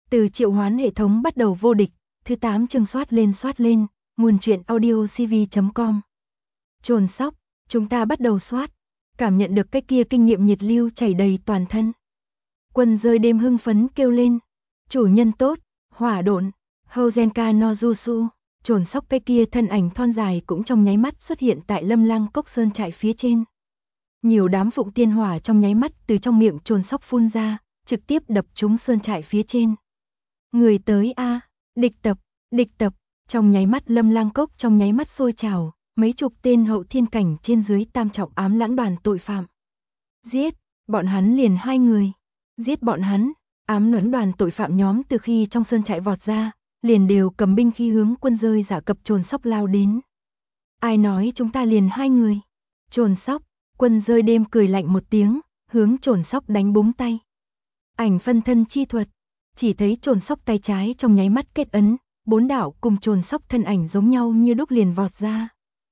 Từ triệu hoán hệ thống bắt đầu vô địch, thứ 8 chương soát lên, nguồn truyện audio cv.com. Trồn sóc, chúng ta bắt đầu soát, cảm nhận được cái kia kinh nghiệm nhiệt lưu chảy đầy toàn thân. Quân rơi đêm hưng phấn kêu lên, chủ nhân tốt, hỏa độn, Hozenka no Jutsu. Trồn sóc cái kia thân ảnh thon dài cũng trong nháy mắt xuất hiện tại Lâm Lang Cốc sơn trại phía trên. Nhiều đám phụng tiên hỏa trong nháy mắt từ trong miệng trồn sóc phun ra, trực tiếp đập trúng sơn trại phía trên. Người tới a, địch tập, trong nháy mắt Lâm Lang Cốc trong nháy mắt sôi trào, mấy chục tên hậu thiên cảnh trên dưới tam trọng ám lãng đoàn tội phạm. Giết, bọn hắn liền 2 người, giết bọn hắn, ám lãng đoàn tội phạm nhóm từ khi trong sơn trại vọt ra, liền đều cầm binh khí hướng quân rơi giả cập trồn sóc lao đến. Ai nói chúng ta liền 2 người? Trồn sóc, quân rơi đêm cười lạnh một tiếng, hướng trồn sóc đánh búng tay. Ảnh phân thân chi thuật, chỉ thấy trồn sóc tay trái trong nháy mắt kết ấn, 4 đạo cùng trồn sóc thân ảnh giống nhau như đúc liền vọt ra.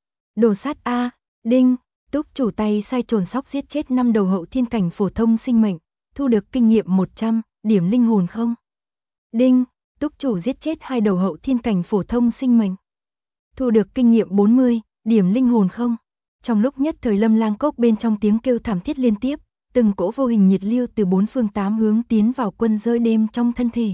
Đồ sát a, đinh, túc chủ tay sai trồn sóc giết chết 5 đầu hậu thiên cảnh phổ thông sinh mệnh, thu được kinh nghiệm 100, điểm linh hồn không. Đinh, túc chủ giết chết 2 đầu hậu thiên cảnh phổ thông sinh mệnh, thu được kinh nghiệm 40, điểm linh hồn không. Trong lúc nhất thời Lâm Lang Cốc bên trong tiếng kêu thảm thiết liên tiếp, từng cỗ vô hình nhiệt lưu từ 4 phương 8 hướng tiến vào quân rơi đêm trong thân thể.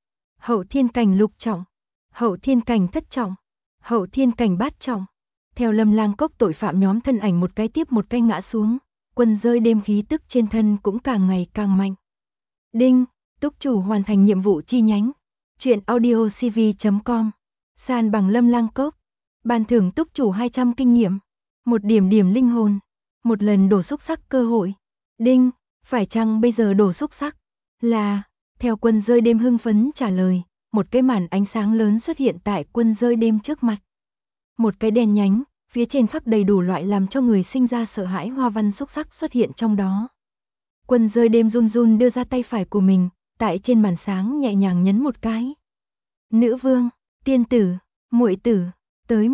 Hậu thiên cảnh lục trọng, hậu thiên cảnh thất trọng, hậu thiên cảnh bát trọng. Theo Lâm Lang Cốc tội phạm nhóm thân ảnh một cái tiếp một cái ngã xuống, quân rơi đêm khí tức trên thân cũng càng ngày càng mạnh. Đinh, túc chủ hoàn thành nhiệm vụ chi nhánh. Truyện audio cv.com. San bằng Lâm Lang Cốc. Ban thưởng túc chủ 200 kinh nghiệm, 1 điểm linh hồn, 1 lần đổ xúc sắc cơ hội. Đinh, phải chăng bây giờ đổ xúc sắc? Là, theo quân rơi đêm hưng phấn trả lời, một cái màn ánh sáng lớn xuất hiện tại quân rơi đêm trước mặt. Một cái đèn nhánh, phía trên khắc đầy đủ loại làm cho người sinh ra sợ hãi hoa văn xúc sắc xuất hiện trong đó. Quân rơi đêm run run đưa ra tay phải của mình, tại trên màn sáng nhẹ nhàng nhấn một cái. Nữ vương, tiên tử, muội tử, tới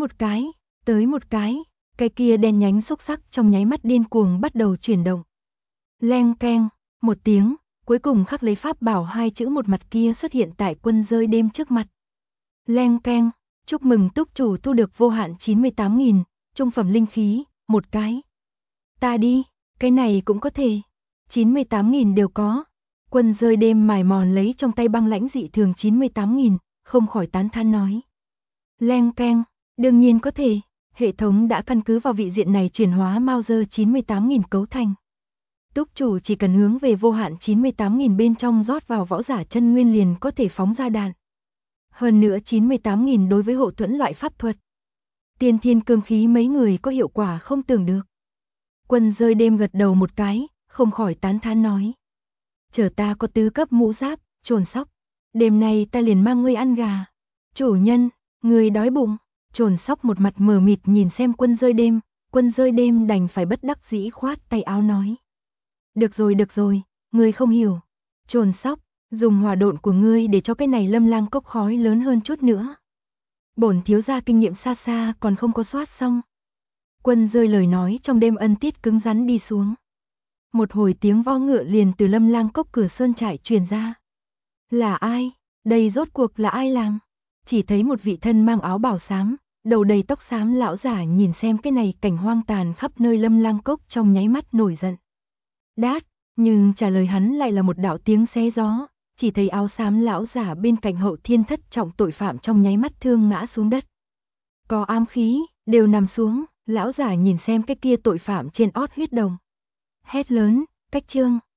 một cái kia đèn nhánh xúc sắc trong nháy mắt điên cuồng bắt đầu chuyển động. Leng keng, một tiếng, cuối cùng khắc lấy pháp bảo 2 chữ một mặt kia xuất hiện tại quân rơi đêm trước mặt. Leng keng, chúc mừng túc chủ thu được vô hạn 98.000, trung phẩm linh khí, một cái. Ta đi, cái này cũng có thể. 98.000 đều có. Quân rơi đêm mài mòn lấy trong tay băng lãnh dị thường 98.000, không khỏi tán thán nói. Leng keng, đương nhiên có thể, hệ thống đã căn cứ vào vị diện này chuyển hóa Mauser 98.000 cấu thành. Túc chủ chỉ cần hướng về vô hạn 98.000 bên trong rót vào võ giả chân nguyên liền có thể phóng ra đạn. Hơn nữa 98.000 đối với hộ thuẫn loại pháp thuật. Tiên thiên cương khí mấy người có hiệu quả không tưởng được. Quân rơi đêm gật đầu một cái, không khỏi tán thán nói. Chờ ta có tứ cấp mũ giáp, trồn sóc. Đêm nay ta liền mang ngươi ăn gà. Chủ nhân, ngươi đói bụng. Trồn sóc một mặt mờ mịt nhìn xem quân rơi đêm đành phải bất đắc dĩ khoát tay áo nói. Được rồi, ngươi không hiểu. Trồn sóc, dùng hỏa độn của ngươi để cho cái này Lâm Lang Cốc khói lớn hơn chút nữa. Bổn thiếu gia kinh nghiệm xa xa còn không có soát xong. Quân rơi lời nói trong đêm ân tiết cứng rắn đi xuống. Một hồi tiếng vo ngựa liền từ Lâm Lang Cốc cửa sơn trại truyền ra. Là ai? Đây rốt cuộc là ai làm? Chỉ thấy một vị thân mang áo bào xám, đầu đầy tóc xám lão giả nhìn xem cái này cảnh hoang tàn khắp nơi Lâm Lang Cốc trong nháy mắt nổi giận. Đát, nhưng trả lời hắn lại là một đạo tiếng xé gió, chỉ thấy áo xám lão giả bên cạnh hậu thiên thất trọng tội phạm trong nháy mắt thương ngã xuống đất. Có ám khí, đều nằm xuống, lão giả nhìn xem cái kia tội phạm trên ót huyết đồng. Hét lớn, cách trương,